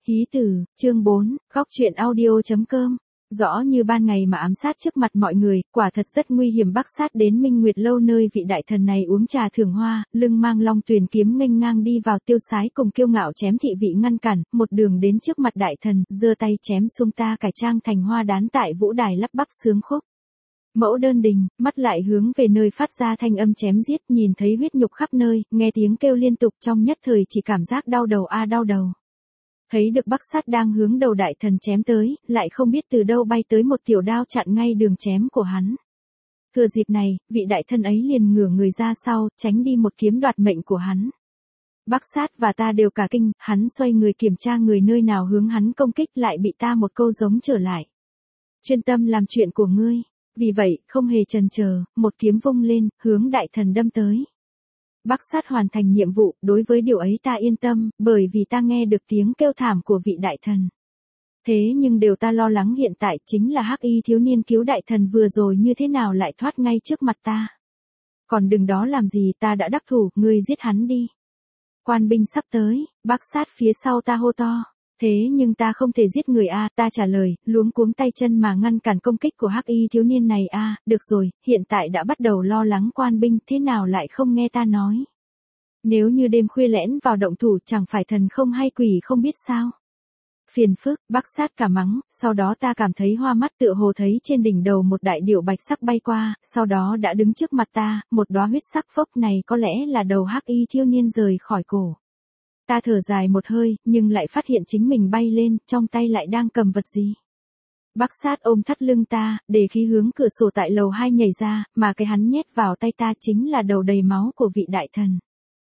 Hí tử, chương 4, góc truyện audio.com. Rõ như ban ngày mà ám sát trước mặt mọi người, quả thật rất nguy hiểm. Bắc sát đến Minh Nguyệt lâu nơi vị đại thần này uống trà thưởng hoa, lưng mang long tuyền kiếm nghênh ngang đi vào. Tiêu Sái cùng kiêu ngạo chém thị vị ngăn cản, một đường đến trước mặt đại thần, giơ tay chém xuống. Ta cải trang thành hoa đán tại vũ đài lắp bắp sướng khúc. Mẫu đơn đình, mắt lại hướng về nơi phát ra thanh âm chém giết, nhìn thấy huyết nhục khắp nơi, nghe tiếng kêu liên tục, trong nhất thời chỉ cảm giác đau đầu đau đầu. Thấy được Bắc sát đang hướng đầu đại thần chém tới, lại không biết từ đâu bay tới một tiểu đao chặn ngay đường chém của hắn. Thừa dịp này, vị đại thần ấy liền ngửa người ra sau, tránh đi một kiếm đoạt mệnh của hắn. Bắc sát và ta đều cả kinh, hắn xoay người kiểm tra người nơi nào hướng hắn công kích, lại bị ta một câu giống trở lại. Chuyên tâm làm chuyện của ngươi. Vì vậy, không hề chần chờ, một kiếm vung lên, hướng đại thần đâm tới. Bắc sát hoàn thành nhiệm vụ, đối với điều ấy ta yên tâm, bởi vì ta nghe được tiếng kêu thảm của vị đại thần. Thế nhưng điều ta lo lắng hiện tại chính là hắc y thiếu niên cứu đại thần vừa rồi như thế nào lại thoát ngay trước mặt ta. Còn đừng đó làm gì, ta đã đắc thủ, ngươi giết hắn đi. Quan binh sắp tới, Bắc sát phía sau ta hô to. Thế nhưng ta không thể giết người ta trả lời, luống cuống tay chân mà ngăn cản công kích của hắc y thiếu niên này được rồi, hiện tại đã bắt đầu lo lắng quan binh thế nào lại không nghe ta nói. Nếu như đêm khuya lẻn vào động thủ chẳng phải thần không hay quỷ không biết sao. Phiền phức, Bắc sát cả mắng, sau đó ta cảm thấy hoa mắt tựa hồ thấy trên đỉnh đầu một đại điểu bạch sắc bay qua, sau đó đã đứng trước mặt ta, một đóa huyết sắc phốc này có lẽ là đầu hắc y thiếu niên rời khỏi cổ. Ta thở dài một hơi, nhưng lại phát hiện chính mình bay lên, trong tay lại đang cầm vật gì. Bắc sát ôm thắt lưng ta, để khí hướng cửa sổ tại lầu 2 nhảy ra, mà cái hắn nhét vào tay ta chính là đầu đầy máu của vị đại thần.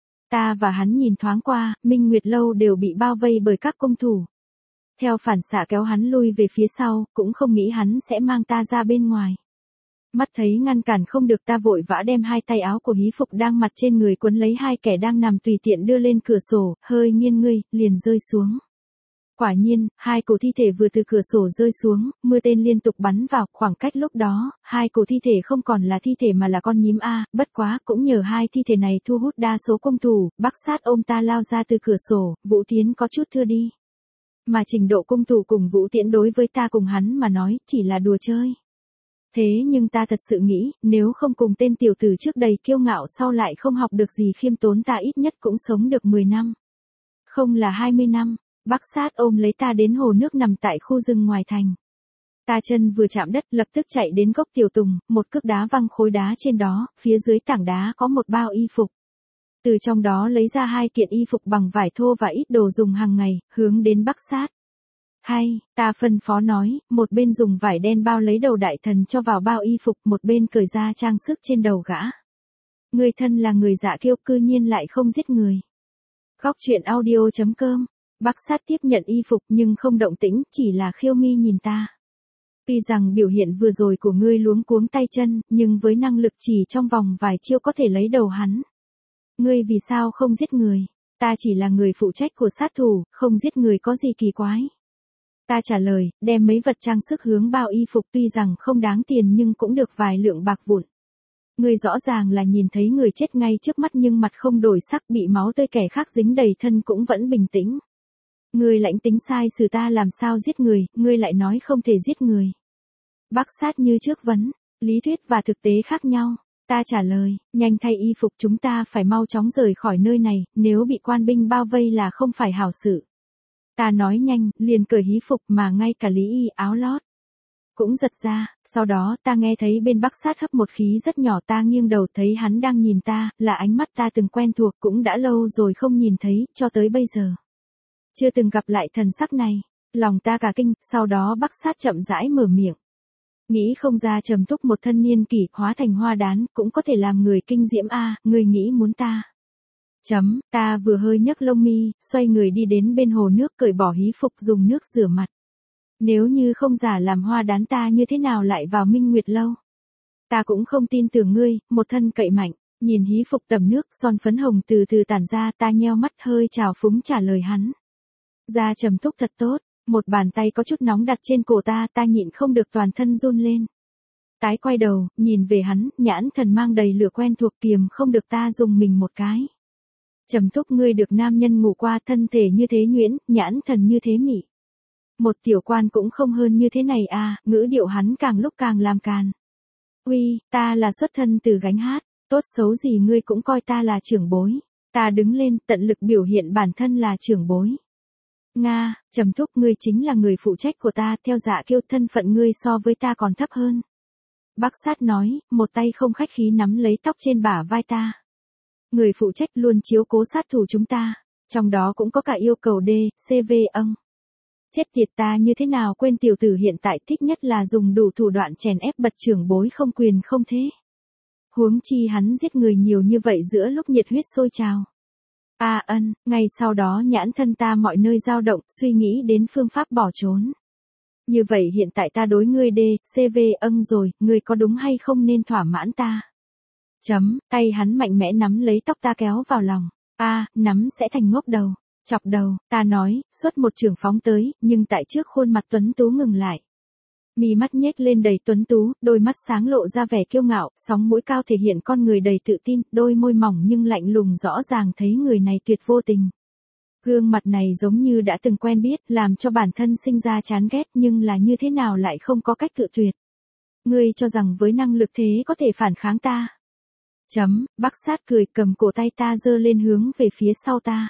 Ta và hắn nhìn thoáng qua, Minh Nguyệt lâu đều bị bao vây bởi các cung thủ. Theo phản xạ kéo hắn lui về phía sau, cũng không nghĩ hắn sẽ mang ta ra bên ngoài. Mắt thấy ngăn cản không được, ta vội vã đem hai tay áo của hí phục đang mặc trên người quấn lấy hai kẻ đang nằm tùy tiện đưa lên cửa sổ, hơi nghiêng người, liền rơi xuống. Quả nhiên, hai cổ thi thể vừa từ cửa sổ rơi xuống, mưa tên liên tục bắn vào, khoảng cách lúc đó, hai cổ thi thể không còn là thi thể mà là con nhím bất quá cũng nhờ hai thi thể này thu hút đa số cung thủ. Bắc sát ôm ta lao ra từ cửa sổ, Vũ Tiến có chút thưa đi. Mà trình độ cung thủ cùng Vũ Tiễn đối với ta cùng hắn mà nói, chỉ là đùa chơi. Thế nhưng ta thật sự nghĩ, nếu không cùng tên tiểu tử trước đây kiêu ngạo sau lại không học được gì khiêm tốn, ta ít nhất cũng sống được 10 năm. Không là 20 năm, Bắc sát ôm lấy ta đến hồ nước nằm tại khu rừng ngoài thành. Ta chân vừa chạm đất lập tức chạy đến gốc tiểu tùng, một cước đá văng khối đá trên đó, phía dưới tảng đá có một bao y phục. Từ trong đó lấy ra hai kiện y phục bằng vải thô và ít đồ dùng hàng ngày, hướng đến Bắc sát. Hay, ta phân phó nói, một bên dùng vải đen bao lấy đầu đại thần cho vào bao y phục, một bên cởi ra trang sức trên đầu gã. Người thân là người dạ kiêu, cư nhiên lại không giết người. Góc truyện audio.com. Bắc sát tiếp nhận y phục nhưng không động tĩnh, chỉ là khiêu mi nhìn ta. Tuy rằng biểu hiện vừa rồi của ngươi luống cuống tay chân, nhưng với năng lực chỉ trong vòng vài chiêu có thể lấy đầu hắn. Ngươi vì sao không giết người? Ta chỉ là người phụ trách của sát thủ, không giết người có gì kỳ quái. Ta trả lời, đem mấy vật trang sức hướng bao y phục, tuy rằng không đáng tiền nhưng cũng được vài lượng bạc vụn. Ngươi rõ ràng là nhìn thấy người chết ngay trước mắt nhưng mặt không đổi sắc, bị máu tươi kẻ khác dính đầy thân cũng vẫn bình tĩnh. Ngươi lãnh tính sai xử ta làm sao giết người, ngươi lại nói không thể giết người. Bắc sát như trước vấn, lý thuyết và thực tế khác nhau. Ta trả lời, nhanh thay y phục, chúng ta phải mau chóng rời khỏi nơi này, nếu bị quan binh bao vây là không phải hảo sự. Ta nói nhanh, liền cởi hí phục mà ngay cả lý y áo lót cũng giật ra, sau đó ta nghe thấy bên Bắc sát hấp một khí rất nhỏ, ta nghiêng đầu thấy hắn đang nhìn ta, là ánh mắt ta từng quen thuộc, cũng đã lâu rồi không nhìn thấy, cho tới bây giờ. Chưa từng gặp lại thần sắc này, lòng ta cả kinh, sau đó Bắc sát chậm rãi mở miệng. Nghĩ không ra trầm túc một thân niên kỷ hóa thành hoa đán, cũng có thể làm người kinh diễm người nghĩ muốn ta. Ta vừa hơi nhấc lông mi, xoay người đi đến bên hồ nước cởi bỏ hí phục dùng nước rửa mặt. Nếu như không giả làm hoa đán ta như thế nào lại vào Minh Nguyệt lâu? Ta cũng không tin tưởng ngươi, một thân cậy mạnh, nhìn hí phục tầm nước son phấn hồng từ từ tản ra, ta nheo mắt hơi trào phúng trả lời hắn. Da trầm túc thật tốt, một bàn tay có chút nóng đặt trên cổ ta nhịn không được toàn thân run lên. Tái quay đầu, nhìn về hắn, nhãn thần mang đầy lửa quen thuộc, kiềm không được ta dùng mình một cái. Trầm Thúc ngươi được nam nhân ngủ qua, thân thể như thế nhuyễn, nhãn thần như thế mị. Một tiểu quan cũng không hơn như thế này à, ngữ điệu hắn càng lúc càng làm càn. Uy, ta là xuất thân từ gánh hát, tốt xấu gì ngươi cũng coi ta là trưởng bối. Ta đứng lên, tận lực biểu hiện bản thân là trưởng bối. Nga, Trầm Thúc ngươi chính là người phụ trách của ta, theo Dạ Kiêu thân phận ngươi so với ta còn thấp hơn. Bác Sát nói, một tay không khách khí nắm lấy tóc trên bả vai ta. Người phụ trách luôn chiếu cố sát thủ chúng ta, trong đó cũng có cả yêu cầu CV âng. Chết tiệt, ta như thế nào quên tiểu tử hiện tại thích nhất là dùng đủ thủ đoạn chèn ép bậc trưởng bối không quyền không thế. Huống chi hắn giết người nhiều như vậy giữa lúc nhiệt huyết sôi trào. Ngay sau đó nhãn thân ta mọi nơi dao động, suy nghĩ đến phương pháp bỏ trốn. Như vậy hiện tại ta đối ngươi CV âng rồi, ngươi có đúng hay không nên thỏa mãn ta. Tay hắn mạnh mẽ nắm lấy tóc ta kéo vào lòng. Nắm sẽ thành ngốc đầu. Chọc đầu, ta nói, xuất một trường phóng tới, nhưng tại trước khuôn mặt tuấn tú ngừng lại. Mi mắt nhếch lên đầy tuấn tú, đôi mắt sáng lộ ra vẻ kiêu ngạo, sóng mũi cao thể hiện con người đầy tự tin, đôi môi mỏng nhưng lạnh lùng rõ ràng thấy người này tuyệt vô tình. Gương mặt này giống như đã từng quen biết, làm cho bản thân sinh ra chán ghét nhưng là như thế nào lại không có cách cự tuyệt. Ngươi cho rằng với năng lực thế có thể phản kháng ta. Bác Sát cười cầm cổ tay ta giơ lên hướng về phía sau ta.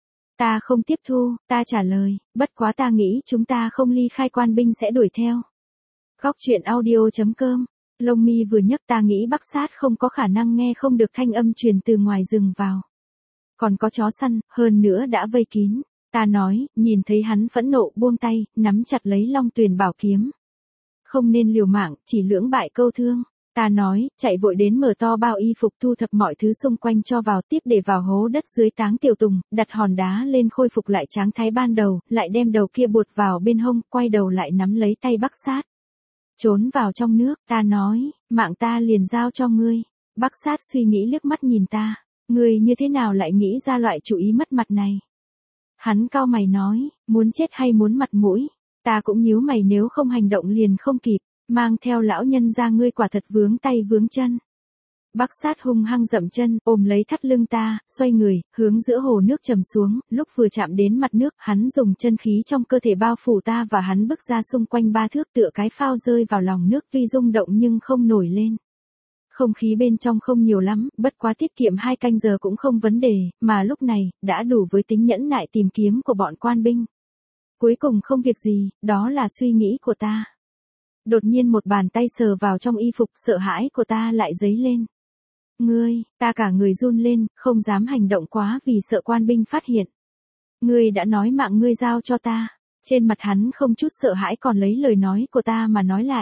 Ta không tiếp thu, ta trả lời, bất quá ta nghĩ chúng ta không ly khai, quan binh sẽ đuổi theo. Góc truyện audio.com, lông mi vừa nhấc, ta nghĩ Bác Sát không có khả năng nghe không được thanh âm truyền từ ngoài rừng vào. Còn có chó săn, hơn nữa đã vây kín. Ta nói, nhìn thấy hắn phẫn nộ buông tay, nắm chặt lấy Long Tuyền bảo kiếm. Không nên liều mạng, chỉ lưỡng bại câu thương. Ta nói, chạy vội đến mở to bao y phục, thu thập mọi thứ xung quanh cho vào, tiếp để vào hố đất dưới táng tiểu tùng, đặt hòn đá lên khôi phục lại tráng thái ban đầu, lại đem đầu kia buột vào bên hông, quay đầu lại nắm lấy tay Bác Sát. Trốn vào trong nước, ta nói, mạng ta liền giao cho ngươi. Bác Sát suy nghĩ liếc mắt nhìn ta, ngươi như thế nào lại nghĩ ra loại chủ ý mất mặt này. Hắn cau mày nói, muốn chết hay muốn mặt mũi. Ta cũng nhíu mày, nếu không hành động liền không kịp. Mang theo lão nhân ra ngươi quả thật vướng tay vướng chân. Bác Sát hung hăng dậm chân, ôm lấy thắt lưng ta, xoay người, hướng giữa hồ nước trầm xuống, lúc vừa chạm đến mặt nước, hắn dùng chân khí trong cơ thể bao phủ ta và hắn bước ra xung quanh 3 thước, tựa cái phao rơi vào lòng nước, tuy rung động nhưng không nổi lên. Không khí bên trong không nhiều lắm, bất quá tiết kiệm 2 canh giờ cũng không vấn đề, mà lúc này, đã đủ với tính nhẫn nại tìm kiếm của bọn quan binh. Cuối cùng không việc gì, đó là suy nghĩ của ta. Đột nhiên một bàn tay sờ vào trong y phục, sợ hãi của ta lại dấy lên. Ngươi, ta cả người run lên, không dám hành động quá vì sợ quan binh phát hiện. Ngươi đã nói mạng ngươi giao cho ta. Trên mặt hắn không chút sợ hãi, còn lấy lời nói của ta mà nói lại.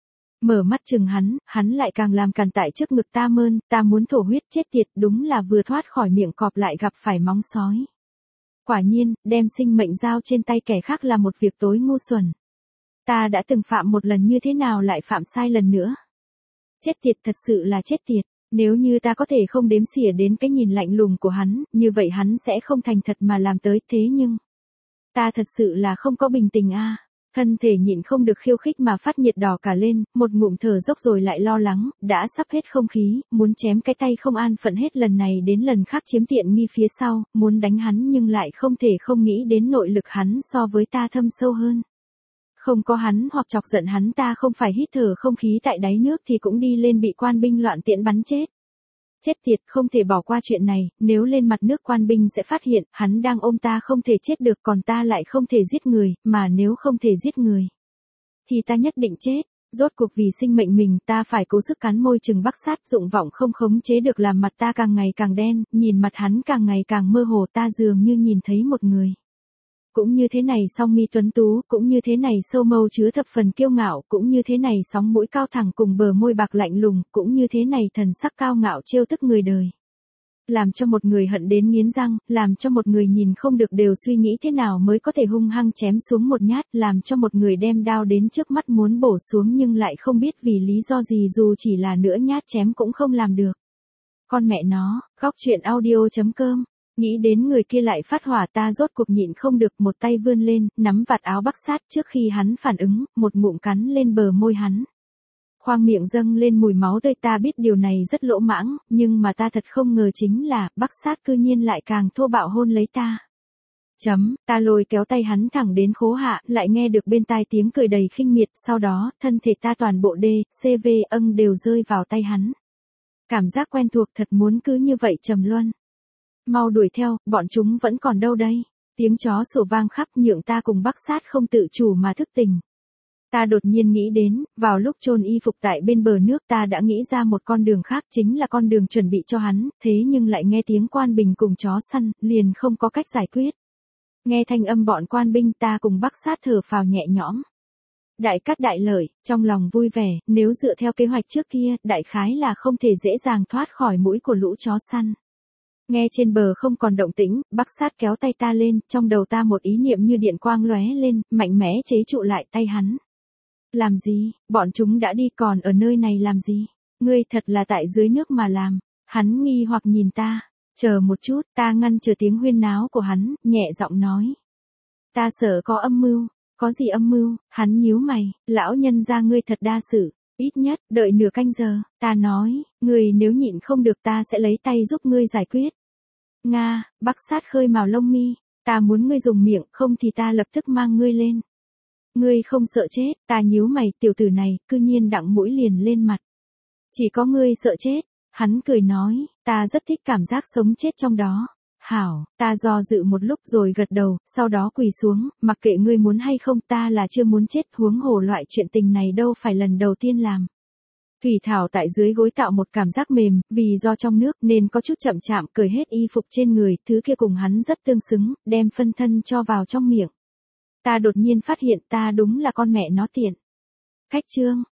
Mở mắt chừng hắn lại càng làm càn tại trước ngực ta mơn, ta muốn thổ huyết, chết tiệt, đúng là vừa thoát khỏi miệng cọp lại gặp phải móng sói. Quả nhiên, đem sinh mệnh giao trên tay kẻ khác là một việc tối ngu xuẩn. Ta đã từng phạm một lần, như thế nào lại phạm sai lần nữa? Chết tiệt, thật sự là chết tiệt. Nếu như ta có thể không đếm xỉa đến cái nhìn lạnh lùng của hắn, như vậy hắn sẽ không thành thật mà làm tới, thế nhưng ta thật sự là không có bình tĩnh a. Thân thể nhịn không được khiêu khích mà phát nhiệt đỏ cả lên, một ngụm thở dốc rồi lại lo lắng, đã sắp hết không khí, muốn chém cái tay không an phận hết lần này đến lần khác chiếm tiện nghi phía sau, muốn đánh hắn nhưng lại không thể không nghĩ đến nội lực hắn so với ta thâm sâu hơn. Không có hắn hoặc chọc giận hắn, ta không phải hít thở không khí tại đáy nước thì cũng đi lên bị quan binh loạn tiễn bắn chết. Chết tiệt, không thể bỏ qua chuyện này, nếu lên mặt nước quan binh sẽ phát hiện, hắn đang ôm ta không thể chết được, còn ta lại không thể giết người, mà nếu không thể giết người, thì ta nhất định chết. Rốt cuộc vì sinh mệnh mình, ta phải cố sức cắn môi chừng Bác Sát, dụng vọng không khống chế được làm mặt ta càng ngày càng đen, nhìn mặt hắn càng ngày càng mơ hồ, ta dường như nhìn thấy một người. Cũng như thế này song mi tuấn tú, cũng như thế này sâu mâu chứa thập phần kiêu ngạo, cũng như thế này sóng mũi cao thẳng cùng bờ môi bạc lạnh lùng, cũng như thế này thần sắc cao ngạo trêu tức người đời. Làm cho một người hận đến nghiến răng, làm cho một người nhìn không được đều suy nghĩ thế nào mới có thể hung hăng chém xuống một nhát, làm cho một người đem đao đến trước mắt muốn bổ xuống nhưng lại không biết vì lý do gì dù chỉ là nửa nhát chém cũng không làm được. Con mẹ nó, góc truyện audio.com. Nghĩ đến người kia lại phát hỏa, ta rốt cuộc nhịn không được, một tay vươn lên, nắm vạt áo Bác Sát trước khi hắn phản ứng, một ngụm cắn lên bờ môi hắn. Khoang miệng dâng lên mùi máu tươi, ta biết điều này rất lỗ mãng, nhưng mà ta thật không ngờ chính là, Bắc Sát cư nhiên lại càng thô bạo hôn lấy ta. Ta lôi kéo tay hắn thẳng đến khố hạ, lại nghe được bên tai tiếng cười đầy khinh miệt, sau đó, thân thể ta toàn bộ CV đều rơi vào tay hắn. Cảm giác quen thuộc thật muốn cứ như vậy trầm luân. Mau đuổi theo, bọn chúng vẫn còn đâu đây. Tiếng chó sủa vang khắp nhượng ta cùng Bắc Sát không tự chủ mà thức tỉnh. Ta đột nhiên nghĩ đến, vào lúc chôn y phục tại bên bờ nước ta đã nghĩ ra một con đường khác, chính là con đường chuẩn bị cho hắn, thế nhưng lại nghe tiếng quan bình cùng chó săn, liền không có cách giải quyết. Nghe thanh âm bọn quan binh ta cùng Bắc Sát thở phào nhẹ nhõm. Đại cát đại lợi, trong lòng vui vẻ, nếu dựa theo kế hoạch trước kia, đại khái là không thể dễ dàng thoát khỏi mũi của lũ chó săn. Nghe trên bờ không còn động tĩnh, Bắc Sát kéo tay ta lên, trong đầu ta một ý niệm như điện quang lóe lên, mạnh mẽ chế trụ lại tay hắn. Làm gì, bọn chúng đã đi còn ở nơi này làm gì? Ngươi thật là tại dưới nước mà làm. Hắn nghi hoặc nhìn ta. Chờ một chút, ta ngăn chờ tiếng huyên náo của hắn, nhẹ giọng nói. Ta sợ có âm mưu. Có gì âm mưu? Hắn nhíu mày, lão nhân gia ngươi thật đa sự. Ít nhất, đợi nửa canh giờ, ta nói, ngươi nếu nhịn không được ta sẽ lấy tay giúp ngươi giải quyết. Nga, Bắc Sát khơi mào lông mi. Ta muốn ngươi dùng miệng, không thì ta lập tức mang ngươi lên. Ngươi không sợ chết, ta nhíu mày, tiểu tử này, cư nhiên đặng mũi liền lên mặt. Chỉ có ngươi sợ chết, hắn cười nói, ta rất thích cảm giác sống chết trong đó. Hảo, ta do dự một lúc rồi gật đầu, sau đó quỳ xuống, mặc kệ ngươi muốn hay không, ta là chưa muốn chết, huống hồ loại chuyện tình này đâu phải lần đầu tiên làm. Thủy Thảo tại dưới gối tạo một cảm giác mềm, vì do trong nước nên có chút chậm chạm, cởi hết y phục trên người, thứ kia cùng hắn rất tương xứng, đem phân thân cho vào trong miệng. Ta đột nhiên phát hiện ta đúng là con mẹ nó tiện. Khách chương.